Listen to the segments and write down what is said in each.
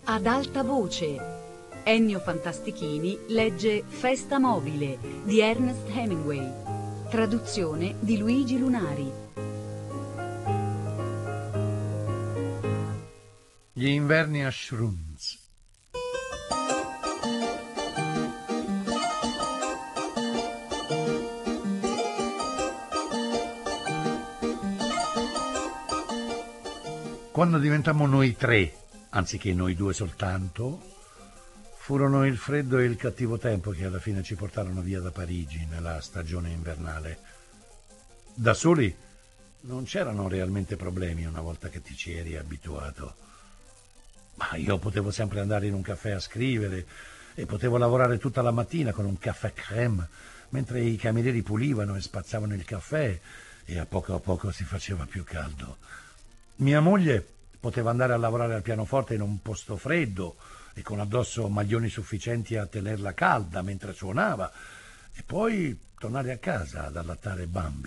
Ad alta voce. Ennio Fantastichini legge Festa mobile di Ernest Hemingway. Traduzione di Luigi Lunari. Gli inverni a Shrooms. Quando diventammo noi tre, anziché noi due soltanto, furono il freddo e il cattivo tempo che alla fine ci portarono via da Parigi nella stagione invernale. Da soli non c'erano realmente problemi una volta che ti ci eri abituato. Ma io potevo sempre andare in un caffè a scrivere e potevo lavorare tutta la mattina con un caffè crème, mentre i camerieri pulivano e spazzavano il caffè e a poco si faceva più caldo. Mia moglie poteva andare a lavorare al pianoforte in un posto freddo e con addosso maglioni sufficienti a tenerla calda mentre suonava e poi tornare a casa ad allattare Bambi.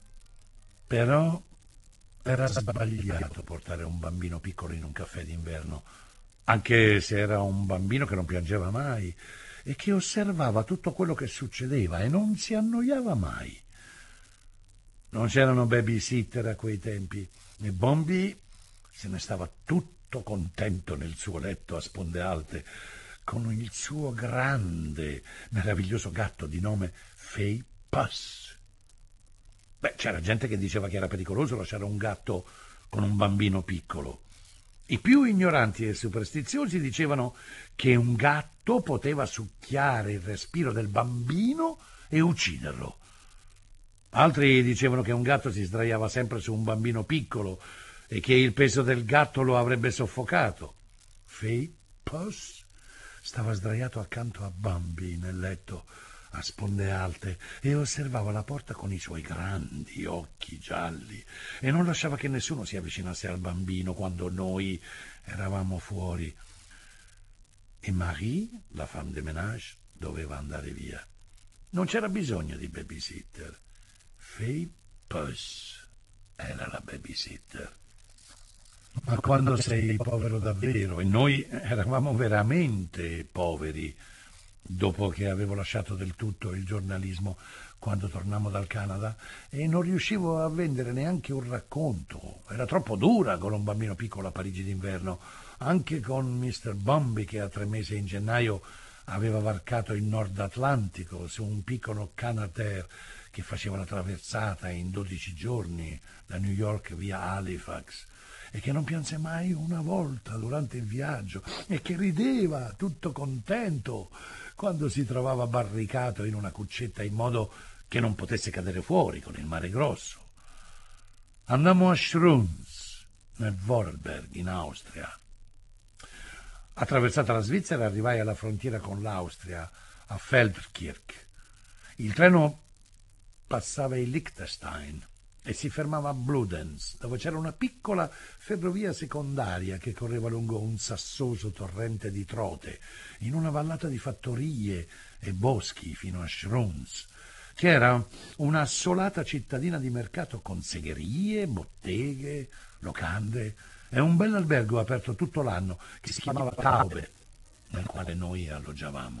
Però era sbagliato portare un bambino piccolo in un caffè d'inverno, anche se era un bambino che non piangeva mai e che osservava tutto quello che succedeva e non si annoiava mai. Non c'erano babysitter a quei tempi e Bambi se ne stava tutto contento nel suo letto a sponde alte con il suo grande, meraviglioso gatto di nome Fay Puss. C'era gente che diceva che era pericoloso lasciare un gatto con un bambino piccolo. I più ignoranti e superstiziosi dicevano che un gatto poteva succhiare il respiro del bambino e ucciderlo. Altri dicevano che un gatto si sdraiava sempre su un bambino piccolo e che il peso del gatto lo avrebbe soffocato. Fay Puss stava sdraiato accanto a Bambi nel letto a sponde alte e osservava la porta con i suoi grandi occhi gialli e non lasciava che nessuno si avvicinasse al bambino quando noi eravamo fuori. E Marie, la femme de ménage, doveva andare via. Non c'era bisogno di babysitter. Fay Puss era la babysitter. Ma quando sei povero davvero, e noi eravamo veramente poveri, dopo che avevo lasciato del tutto il giornalismo quando tornammo dal Canada e non riuscivo a vendere neanche un racconto. Era troppo dura con un bambino piccolo a Parigi d'inverno, anche con Mr. Bambi che a 3 mesi in gennaio aveva varcato il Nord Atlantico su un piccolo Canadair che faceva la traversata in 12 giorni da New York via Halifax e che non pianse mai una volta durante il viaggio e che rideva tutto contento quando si trovava barricato in una cuccetta in modo che non potesse cadere fuori con il mare grosso. Andammo a Shrooms, nel Vorarlberg, in Austria. Attraversata la Svizzera, arrivai alla frontiera con l'Austria, a Feldkirch. Il treno passava il Liechtenstein e si fermava a Bludenz, dove c'era una piccola ferrovia secondaria che correva lungo un sassoso torrente di trote, in una vallata di fattorie e boschi fino a Shrooms, che era una assolata cittadina di mercato con segherie, botteghe, locande e un bell'albergo aperto tutto l'anno che si chiamava Taube, nel quale noi alloggiavamo.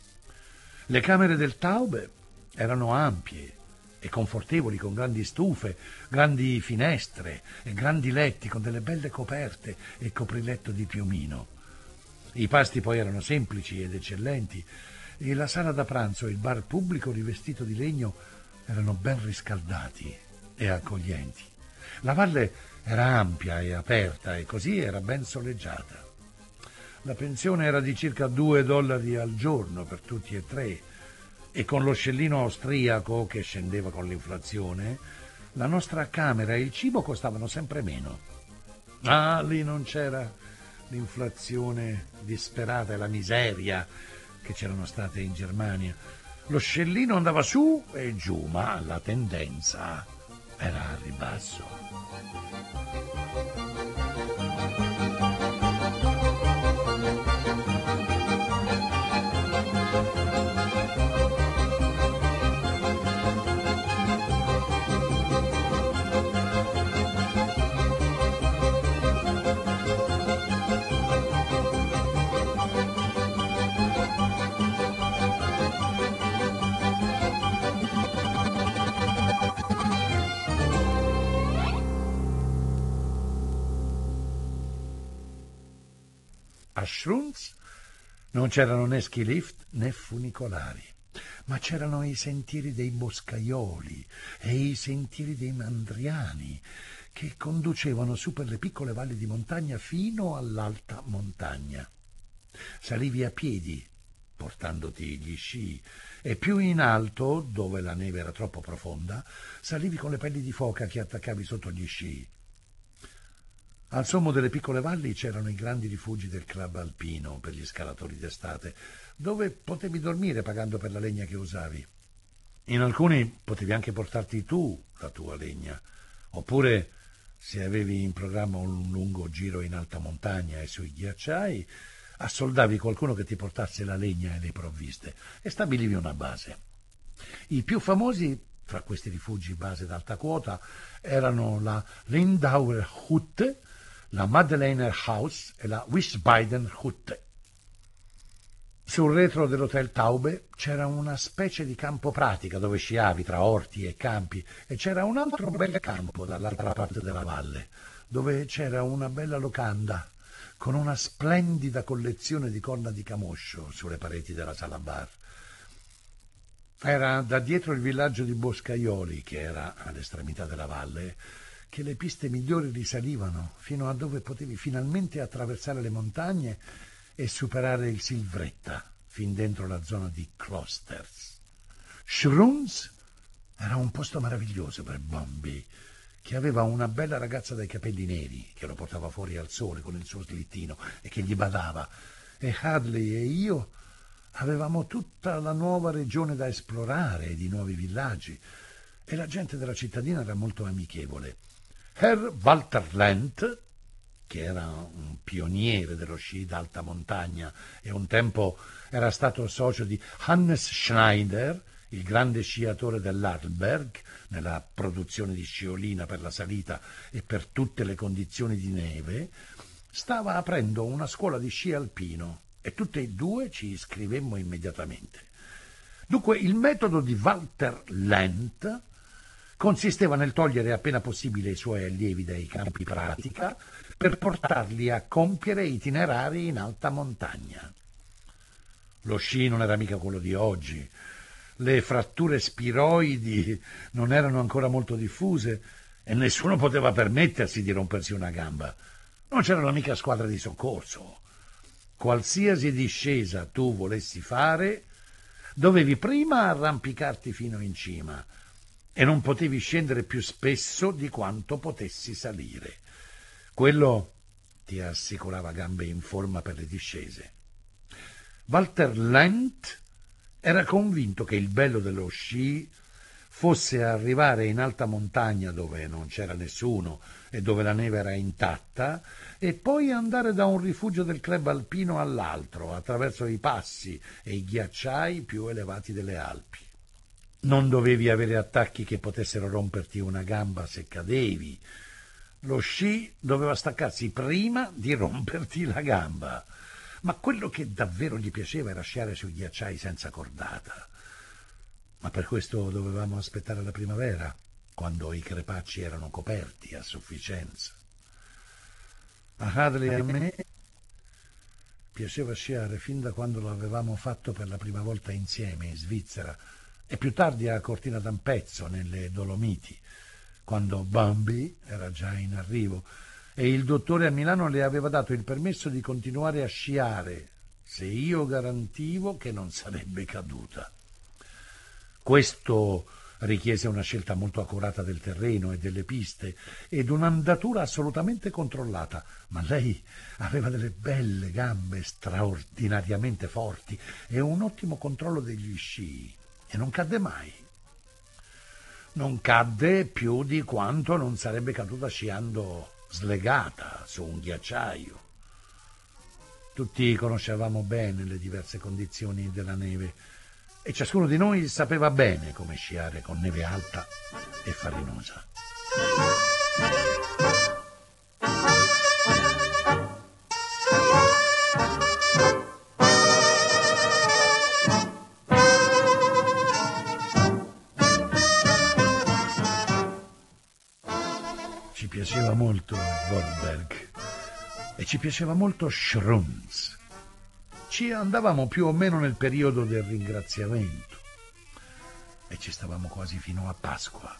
Le camere del Taube erano ampie e confortevoli, con grandi stufe, grandi finestre e grandi letti con delle belle coperte e copriletto di piumino. I pasti poi erano semplici ed eccellenti e la sala da pranzo e il bar pubblico rivestito di legno erano ben riscaldati e accoglienti. La valle era ampia e aperta e così era ben soleggiata. La pensione era di circa $2 al giorno per tutti e tre e con lo scellino austriaco che scendeva con l'inflazione, la nostra camera e il cibo costavano sempre meno. Ah, lì non c'era l'inflazione disperata e la miseria che c'erano state in Germania. Lo scellino andava su e giù, ma la tendenza era al ribasso. A Schrunz non c'erano né ski lift né funicolari, ma c'erano i sentieri dei boscaioli e i sentieri dei mandriani che conducevano su per le piccole valli di montagna fino all'alta montagna. Salivi a piedi, portandoti gli sci, e più in alto, dove la neve era troppo profonda, salivi con le pelli di foca che attaccavi sotto gli sci. Al sommo delle piccole valli c'erano i grandi rifugi del club alpino per gli scalatori d'estate, dove potevi dormire pagando per la legna che usavi. In alcuni potevi anche portarti tu la tua legna, oppure, se avevi in programma un lungo giro in alta montagna e sui ghiacciai, assoldavi qualcuno che ti portasse la legna e le provviste e stabilivi una base. I più famosi fra questi rifugi base d'alta quota erano la Lindauer Hütte, la Madeleiner Haus e la Wiesbaden Hütte. Sul retro dell'hotel Taube c'era una specie di campo pratica dove sciavi tra orti e campi, e c'era un altro bel campo dall'altra parte della valle, dove c'era una bella locanda con una splendida collezione di corna di camoscio sulle pareti della sala bar. Era da dietro il villaggio di Boscaioli, che era all'estremità della valle, che le piste migliori risalivano fino a dove potevi finalmente attraversare le montagne e superare il Silvretta, fin dentro la zona di Klosters. Schrunz era un posto meraviglioso per Bombi, che aveva una bella ragazza dai capelli neri, che lo portava fuori al sole con il suo slittino e che gli badava, e Hadley e io avevamo tutta la nuova regione da esplorare ed i nuovi villaggi, e la gente della cittadina era molto amichevole. Herr Walter Lent, che era un pioniere dello sci d'alta montagna e un tempo era stato socio di Hannes Schneider, il grande sciatore dell'Arlberg, nella produzione di sciolina per la salita e per tutte le condizioni di neve, stava aprendo una scuola di sci alpino e tutte e due ci iscrivemmo immediatamente. Dunque il metodo di Walter Lent consisteva nel togliere appena possibile i suoi allievi dai campi pratica per portarli a compiere itinerari in alta montagna. Lo sci non era mica quello di oggi. Le fratture spiroidi non erano ancora molto diffuse e nessuno poteva permettersi di rompersi una gamba. Non c'erano mica squadre di soccorso. Qualsiasi discesa tu volessi fare, dovevi prima arrampicarti fino in cima e non potevi scendere più spesso di quanto potessi salire. Quello ti assicurava gambe in forma per le discese. Walter Lent era convinto che il bello dello sci fosse arrivare in alta montagna dove non c'era nessuno e dove la neve era intatta e poi andare da un rifugio del club alpino all'altro attraverso i passi e i ghiacciai più elevati delle Alpi. Non dovevi avere attacchi che potessero romperti una gamba se cadevi. Lo sci doveva staccarsi prima di romperti la gamba. Ma quello che davvero gli piaceva era sciare sui ghiacciai senza cordata. Ma per questo dovevamo aspettare la primavera, quando i crepacci erano coperti a sufficienza. A Hadley e a me piaceva sciare fin da quando lo avevamo fatto per la prima volta insieme in Svizzera e più tardi a Cortina d'Ampezzo, nelle Dolomiti, quando Bambi era già in arrivo e il dottore a Milano le aveva dato il permesso di continuare a sciare se io garantivo che non sarebbe caduta. Questo richiese una scelta molto accurata del terreno e delle piste ed un'andatura assolutamente controllata, ma lei aveva delle belle gambe straordinariamente forti e un ottimo controllo degli sci e non cadde mai. Non cadde più di quanto non sarebbe caduta sciando slegata su un ghiacciaio. Tutti conoscevamo bene le diverse condizioni della neve e ciascuno di noi sapeva bene come sciare con neve alta e farinosa. Ci piaceva molto Vorberg e ci piaceva molto Schrunz. Ci andavamo più o meno nel periodo del ringraziamento e ci stavamo quasi fino a Pasqua.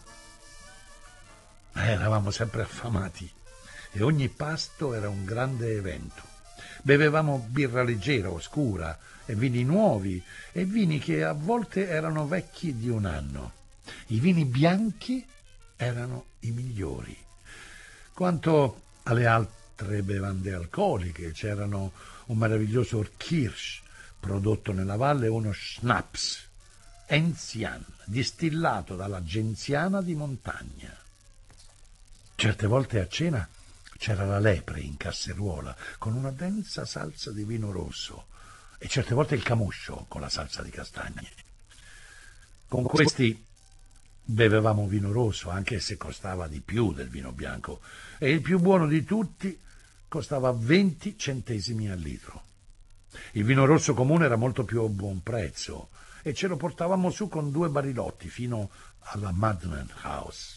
Eravamo sempre affamati e ogni pasto era un grande evento. Bevevamo birra leggera, oscura, e vini nuovi, e vini che a volte erano vecchi di un anno. I vini bianchi erano i migliori. Quanto alle altre bevande alcoliche, c'erano un meraviglioso Kirsch, prodotto nella valle, e uno Schnaps, Enzian, distillato dalla Genziana di montagna. Certe volte a cena c'era la lepre in casseruola con una densa salsa di vino rosso e certe volte il camoscio con la salsa di castagne. Con questi bevevamo vino rosso, anche se costava di più del vino bianco, e il più buono di tutti costava 20 centesimi al litro. Il vino rosso comune era molto più a buon prezzo e ce lo portavamo su con 2 barilotti fino alla Madden House.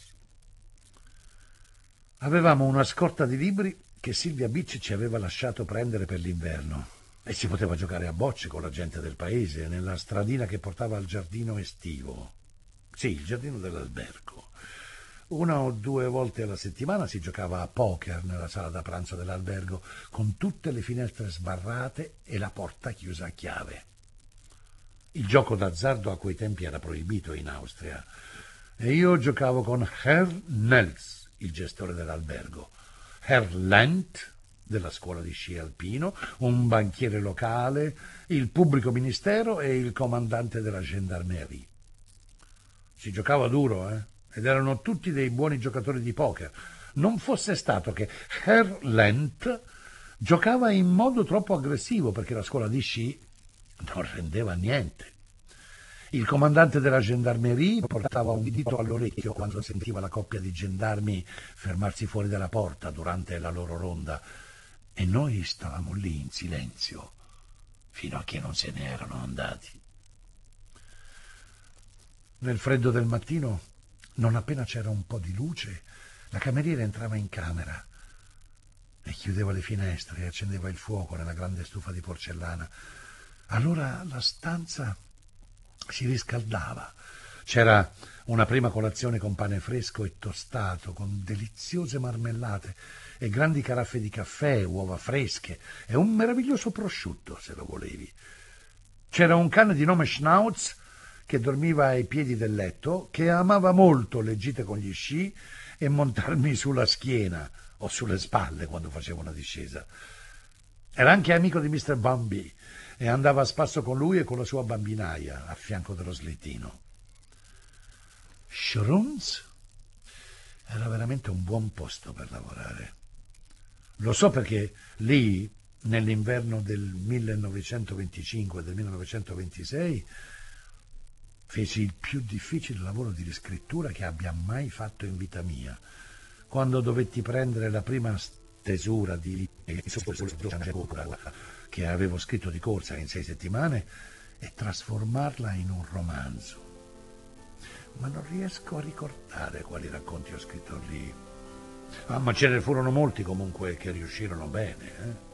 Avevamo una scorta di libri che Silvia Bicci ci aveva lasciato prendere per l'inverno e si poteva giocare a bocce con la gente del paese nella stradina che portava al giardino estivo. Sì, il giardino dell'albergo. 1 o 2 volte alla settimana si giocava a poker nella sala da pranzo dell'albergo con tutte le finestre sbarrate e la porta chiusa a chiave. Il gioco d'azzardo a quei tempi era proibito in Austria e io giocavo con Herr Nels, il gestore dell'albergo, Herr Lent, della scuola di sci alpino, un banchiere locale, il pubblico ministero e il comandante della gendarmerie. Si giocava duro, ed erano tutti dei buoni giocatori di poker. Non fosse stato che Herr Lent giocava in modo troppo aggressivo perché la scuola di sci non rendeva niente. Il comandante della gendarmerie portava un dito all'orecchio quando sentiva la coppia di gendarmi fermarsi fuori dalla porta durante la loro ronda e noi stavamo lì in silenzio fino a che non se ne erano andati. Nel freddo del mattino, non appena c'era un po' di luce, la cameriera entrava in camera e chiudeva le finestre e accendeva il fuoco nella grande stufa di porcellana. Allora la stanza si riscaldava. C'era una prima colazione con pane fresco e tostato, con deliziose marmellate e grandi caraffe di caffè, uova fresche e un meraviglioso prosciutto, se lo volevi. C'era un cane di nome Schnauz che dormiva ai piedi del letto, che amava molto le gite con gli sci e montarmi sulla schiena o sulle spalle quando facevo una discesa. Era anche amico di Mr. Bumby e andava a spasso con lui e con la sua bambinaia a fianco dello slittino. Schrunz era veramente un buon posto per lavorare. Lo so perché lì, nell'inverno del 1925 e del 1926, feci il più difficile lavoro di riscrittura che abbia mai fatto in vita mia, quando dovetti prendere la prima stesura di che avevo scritto di corsa in 6 settimane e trasformarla in un romanzo. Ma non riesco a ricordare quali racconti ho scritto lì. Ma ce ne furono molti comunque che riuscirono bene,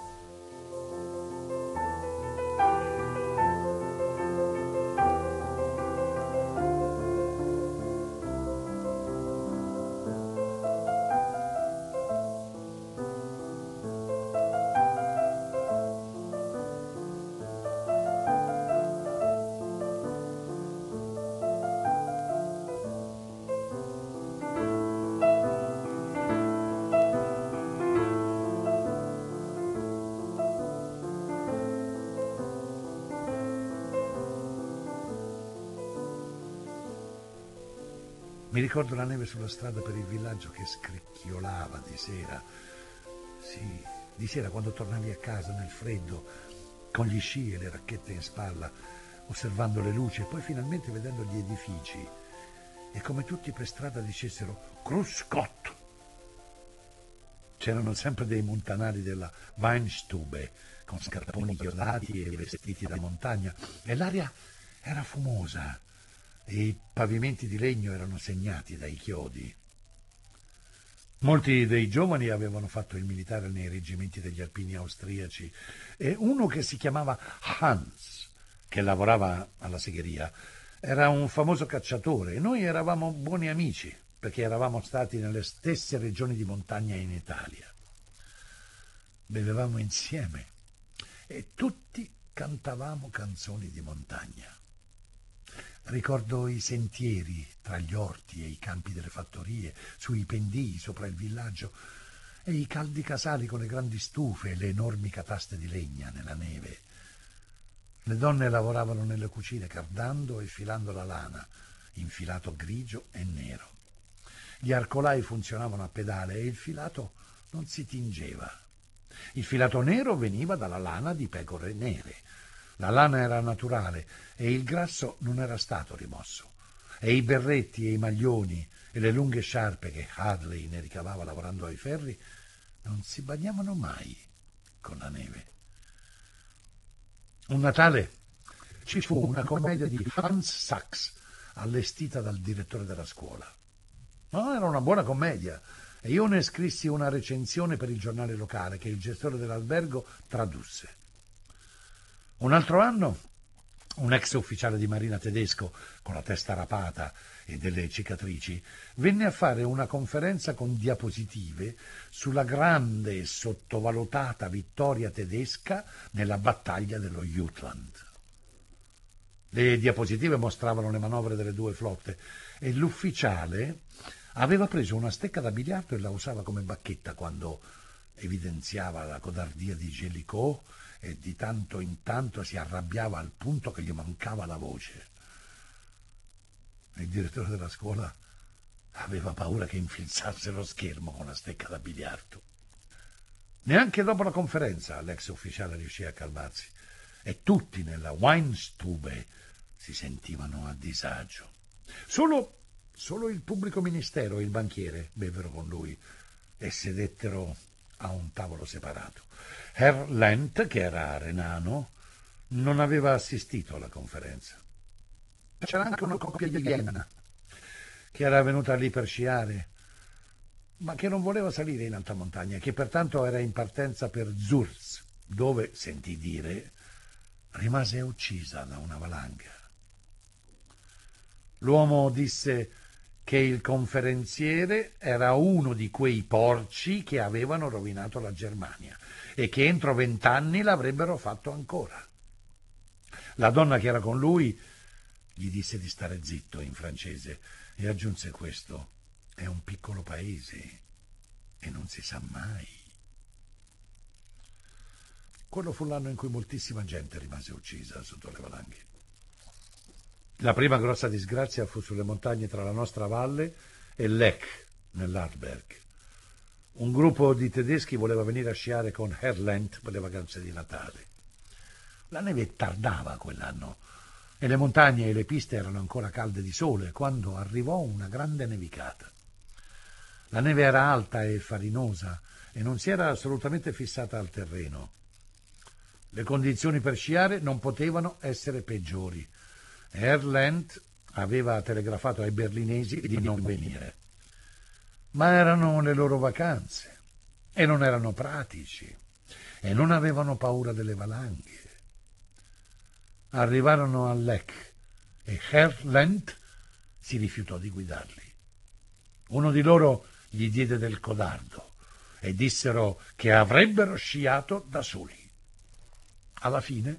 Mi ricordo la neve sulla strada per il villaggio che scricchiolava di sera. Sì, di sera quando tornavi a casa nel freddo, con gli sci e le racchette in spalla, osservando le luci e poi finalmente vedendo gli edifici. E come tutti per strada dicessero Grüß Gott. C'erano sempre dei montanari della Weinstube, con scarponi chiodati e vestiti da montagna, e l'aria era fumosa. E i pavimenti di legno erano segnati dai chiodi. Molti dei giovani avevano fatto il militare nei reggimenti degli alpini austriaci e uno che si chiamava Hans, che lavorava alla segheria, era un famoso cacciatore e noi eravamo buoni amici perché eravamo stati nelle stesse regioni di montagna in Italia. Bevevamo insieme e tutti cantavamo canzoni di montagna. Ricordo i sentieri tra gli orti e i campi delle fattorie, sui pendii sopra il villaggio, e i caldi casali con le grandi stufe e le enormi cataste di legna nella neve. Le donne lavoravano nelle cucine cardando e filando la lana, in filato grigio e nero. Gli arcolai funzionavano a pedale e il filato non si tingeva. Il filato nero veniva dalla lana di pecore nere. La lana era naturale e il grasso non era stato rimosso. E i berretti e i maglioni e le lunghe sciarpe che Harley ne ricavava lavorando ai ferri non si bagnavano mai con la neve. Un Natale ci fu una commedia di Hans Sachs allestita dal direttore della scuola. No, era una buona commedia e io ne scrissi una recensione per il giornale locale che il gestore dell'albergo tradusse. Un altro anno, un ex ufficiale di marina tedesco con la testa rapata e delle cicatrici venne a fare una conferenza con diapositive sulla grande e sottovalutata vittoria tedesca nella battaglia dello Jutland. Le diapositive mostravano le manovre delle due flotte e l'ufficiale aveva preso una stecca da biliardo e la usava come bacchetta quando evidenziava la codardia di Jellicoe e di tanto in tanto si arrabbiava al punto che gli mancava la voce. Il direttore della scuola aveva paura che infilzasse lo schermo con la stecca da biliardo. Neanche dopo la conferenza l'ex ufficiale riuscì a calmarsi e tutti nella Weinstube si sentivano a disagio. Solo il pubblico ministero e il banchiere bevvero con lui e sedettero a un tavolo separato. Herr Lent, che era renano, non aveva assistito alla conferenza. C'era anche una coppia di Vienna che era venuta lì per sciare, ma che non voleva salire in alta montagna e che pertanto era in partenza per Zurz, dove, sentì dire, rimase uccisa da una valanga. L'uomo disse che il conferenziere era uno di quei porci che avevano rovinato la Germania e che entro 20 anni l'avrebbero fatto ancora. La donna che era con lui gli disse di stare zitto in francese e aggiunse questo: è un piccolo paese e non si sa mai. Quello fu l'anno in cui moltissima gente rimase uccisa sotto le valanghe. La prima grossa disgrazia fu sulle montagne tra la nostra valle e Lech, nell'Arlberg. Un gruppo di tedeschi voleva venire a sciare con Herr Lent per le vacanze di Natale. La neve tardava quell'anno e le montagne e le piste erano ancora calde di sole quando arrivò una grande nevicata. La neve era alta e farinosa e non si era assolutamente fissata al terreno. Le condizioni per sciare non potevano essere peggiori. Herr Lent aveva telegrafato ai berlinesi di non venire. Ma erano le loro vacanze e non erano pratici e non avevano paura delle valanghe. Arrivarono a Lech e Herr Lent si rifiutò di guidarli. Uno di loro gli diede del codardo e dissero che avrebbero sciato da soli. Alla fine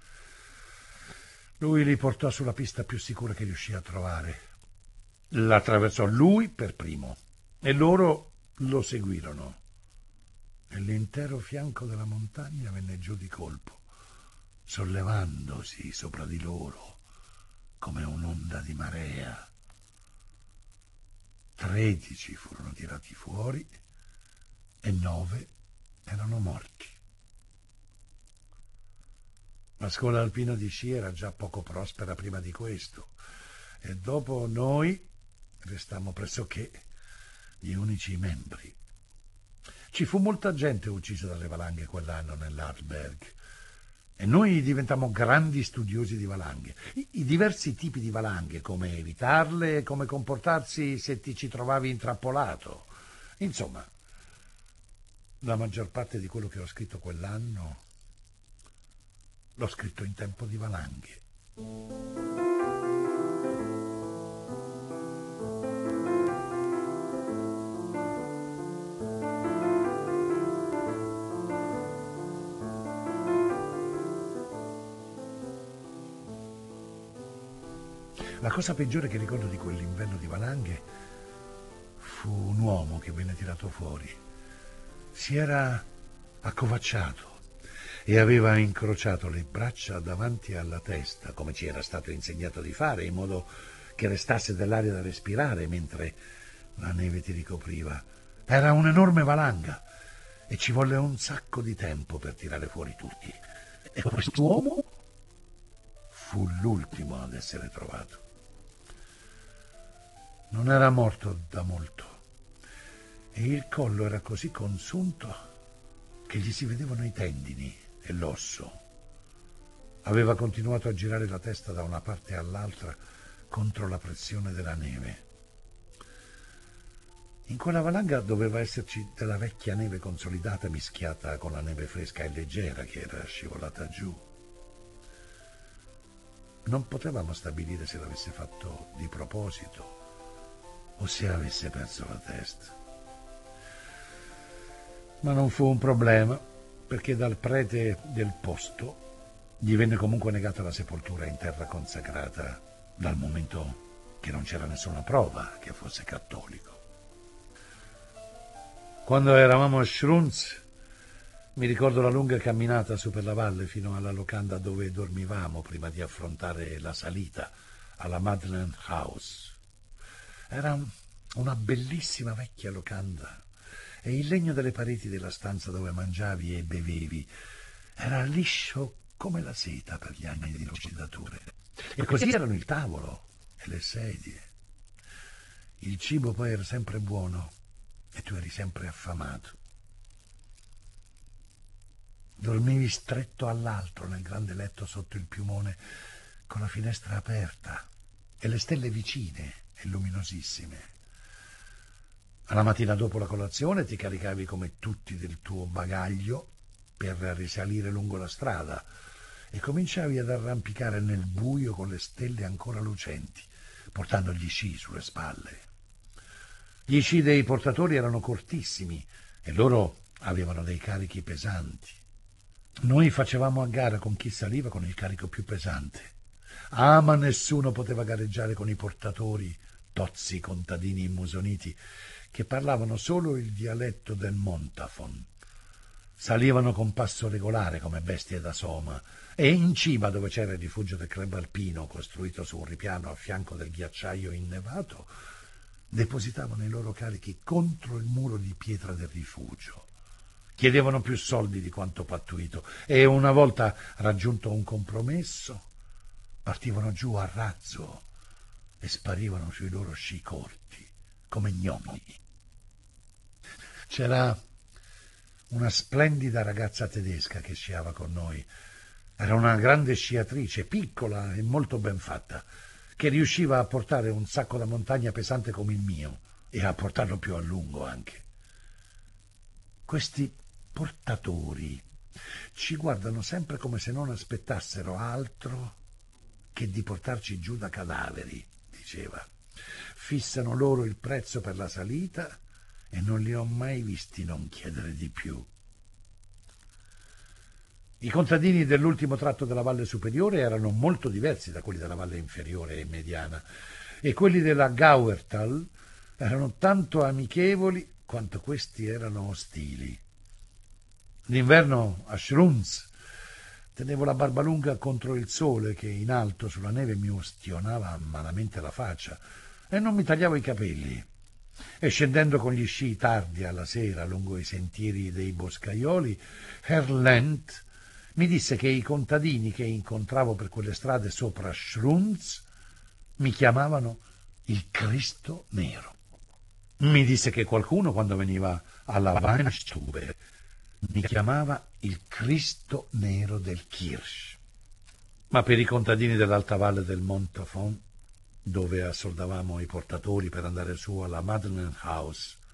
lui li portò sulla pista più sicura che riuscì a trovare. L'attraversò lui per primo e loro lo seguirono. E l'intero fianco della montagna venne giù di colpo, sollevandosi sopra di loro come un'onda di marea. 13 furono tirati fuori e 9 erano morti. La scuola alpina di sci era già poco prospera prima di questo e dopo noi restammo pressoché gli unici membri. Ci fu molta gente uccisa dalle valanghe quell'anno nell'Arlberg e noi diventammo grandi studiosi di valanghe, i diversi tipi di valanghe, come evitarle e come comportarsi se ti ci trovavi intrappolato, Insomma, la maggior parte di quello che ho scritto quell'anno l'ho scritto in tempo di valanghe. La cosa peggiore che ricordo di quell'inverno di valanghe fu un uomo che venne tirato fuori. Si era accovacciato e aveva incrociato le braccia davanti alla testa, come ci era stato insegnato di fare, in modo che restasse dell'aria da respirare mentre la neve ti ricopriva. Era un'enorme valanga e ci volle un sacco di tempo per tirare fuori tutti. E quest'uomo fu l'ultimo ad essere trovato. Non era morto da molto e il collo era così consunto che gli si vedevano i tendini e l'osso. Aveva continuato a girare la testa da una parte all'altra contro la pressione della neve. In quella valanga doveva esserci della vecchia neve consolidata mischiata con la neve fresca e leggera che era scivolata giù. Non potevamo stabilire se l'avesse fatto di proposito o se avesse perso la testa. Ma non fu un problema, perché dal prete del posto gli venne comunque negata la sepoltura in terra consacrata, dal momento che non c'era nessuna prova che fosse cattolico. Quando eravamo a Schrunz, mi ricordo la lunga camminata su per la valle fino alla locanda dove dormivamo prima di affrontare la salita alla Madeleine House. Era una bellissima vecchia locanda e il legno delle pareti della stanza dove mangiavi e bevevi era liscio come la seta per gli anni di lucidature. E così erano il tavolo e le sedie. Il cibo poi era sempre buono e tu eri sempre affamato. Dormivi stretto all'altro nel grande letto sotto il piumone con la finestra aperta e le stelle vicine e luminosissime. Alla mattina dopo la colazione ti caricavi come tutti del tuo bagaglio per risalire lungo la strada e cominciavi ad arrampicare nel buio con le stelle ancora lucenti, portando gli sci sulle spalle. Gli sci dei portatori erano cortissimi e loro avevano dei carichi pesanti. Noi facevamo a gara con chi saliva con il carico più pesante. Ma nessuno poteva gareggiare con i portatori, tozzi contadini immusoniti, che parlavano solo il dialetto del Montafon. Salivano con passo regolare come bestie da soma e in cima, dove c'era il rifugio del club alpino costruito su un ripiano a fianco del ghiacciaio innevato, depositavano i loro carichi contro il muro di pietra del rifugio. Chiedevano più soldi di quanto pattuito e una volta raggiunto un compromesso partivano giù a razzo e sparivano sui loro sci corti come gnomi. C'era una splendida ragazza tedesca che sciava con noi. Era una grande sciatrice, piccola e molto ben fatta, che riusciva a portare un sacco da montagna pesante come il mio e a portarlo più a lungo anche. Questi portatori ci guardano sempre come se non aspettassero altro che di portarci giù da cadaveri, diceva. Fissano loro il prezzo per la salita e non li ho mai visti non chiedere di più. I contadini dell'ultimo tratto della valle superiore erano molto diversi da quelli della valle inferiore e mediana, e quelli della Gauertal erano tanto amichevoli quanto questi erano ostili. D'inverno a Schrunz tenevo la barba lunga contro il sole che in alto sulla neve mi ustionava malamente la faccia e non mi tagliavo i capelli. E scendendo con gli sci tardi alla sera lungo i sentieri dei boscaioli, Herr Lent mi disse che i contadini che incontravo per quelle strade sopra Schrunz mi chiamavano il Cristo Nero. Mi disse che qualcuno, quando veniva alla Weinstube, mi chiamava il Cristo Nero del Kirsch. Ma per i contadini dell'alta valle del Montafon, dove assoldavamo i portatori per andare su alla Madeleine House,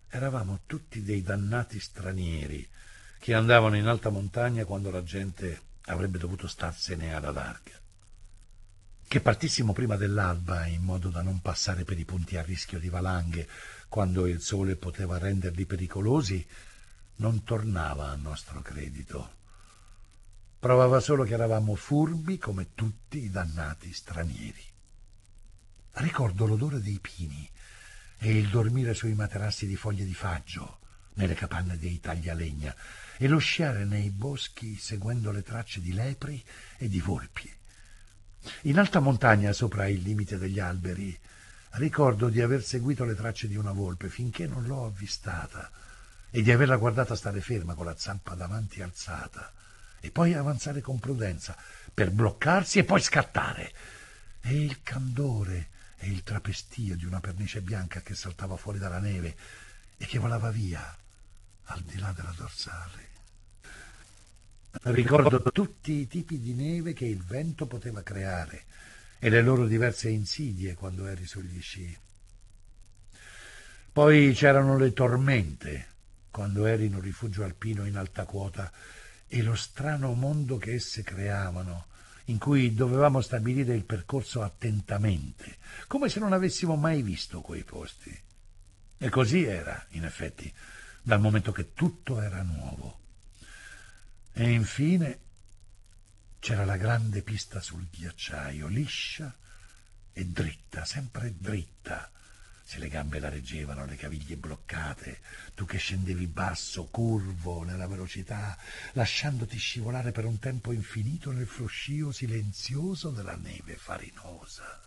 Eravamo tutti dei dannati stranieri che andavano in alta montagna quando la gente avrebbe dovuto starsene alla larga. Che partissimo prima dell'alba in modo da non passare per i punti a rischio di valanghe quando il sole poteva renderli pericolosi non tornava a nostro credito. Provava solo che eravamo furbi come tutti i dannati stranieri. Ricordo l'odore dei pini e il dormire sui materassi di foglie di faggio nelle capanne dei taglialegna e lo sciare nei boschi seguendo le tracce di lepri e di volpi. In alta montagna, sopra il limite degli alberi, ricordo di aver seguito le tracce di una volpe finché non l'ho avvistata e di averla guardata stare ferma con la zampa davanti alzata e poi avanzare con prudenza per bloccarsi e poi scattare. E il candore e il trapestio di una pernice bianca che saltava fuori dalla neve e che volava via al di là della dorsale. Ricordo tutti i tipi di neve che il vento poteva creare e le loro diverse insidie quando eri sugli sci. Poi c'erano le tormente, quando eri in un rifugio alpino in alta quota, e lo strano mondo che esse creavano, in cui dovevamo stabilire il percorso attentamente, come se non avessimo mai visto quei posti. E così era, in effetti, dal momento che tutto era nuovo. E infine c'era la grande pista sul ghiacciaio, liscia e dritta, sempre dritta. Se le gambe la reggevano, le caviglie bloccate, tu che scendevi basso, curvo nella velocità, lasciandoti scivolare per un tempo infinito nel fruscio silenzioso della neve farinosa.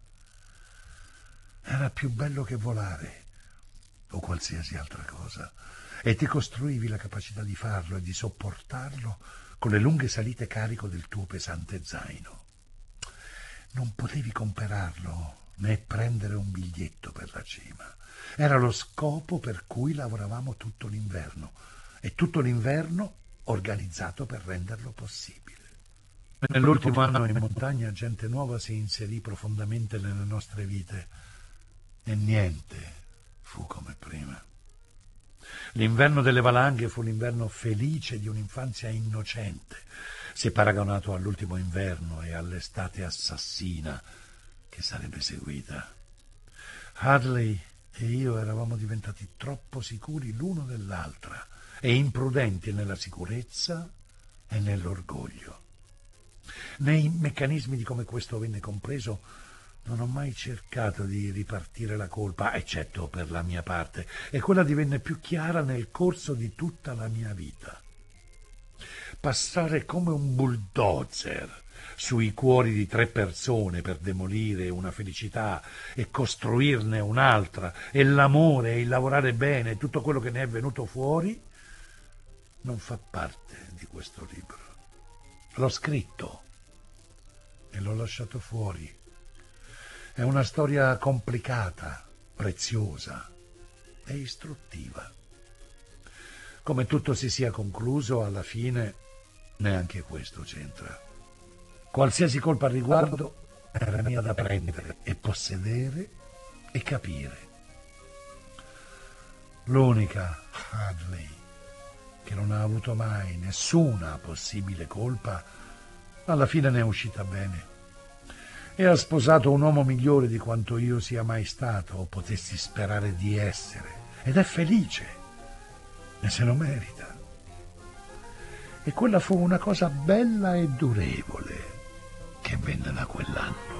Era più bello che volare o qualsiasi altra cosa, e ti costruivi la capacità di farlo e di sopportarlo con le lunghe salite carico del tuo pesante zaino. Non potevi comperarlo né prendere un biglietto per la cima. Era lo scopo per cui lavoravamo tutto l'inverno e tutto l'inverno organizzato per renderlo possibile. Nell'ultimo anno in montagna gente nuova si inserì profondamente nelle nostre vite e niente fu come prima. L'inverno delle valanghe fu l'inverno felice di un'infanzia innocente, se paragonato all'ultimo inverno e all'estate assassina che sarebbe seguita. Hadley e io eravamo diventati troppo sicuri l'uno dell'altra e imprudenti nella sicurezza e nell'orgoglio. Nei meccanismi di come questo venne compreso non ho mai cercato di ripartire la colpa, eccetto per la mia parte, e quella divenne più chiara nel corso di tutta la mia vita. Passare come un bulldozer sui cuori di 3 persone per demolire una felicità e costruirne un'altra, e l'amore e il lavorare bene, tutto quello che ne è venuto fuori, non fa parte di questo libro. L'ho scritto e l'ho lasciato fuori. È una storia complicata, preziosa e istruttiva. Come tutto si sia concluso, alla fine neanche questo c'entra. Qualsiasi colpa al riguardo era mia da prendere e possedere e capire. L'unica, Hadley, che non ha avuto mai nessuna possibile colpa, alla fine ne è uscita bene e ha sposato un uomo migliore di quanto io sia mai stato o potessi sperare di essere, ed è felice e se lo merita. E quella fu una cosa bella e durevole che venne da quell'anno.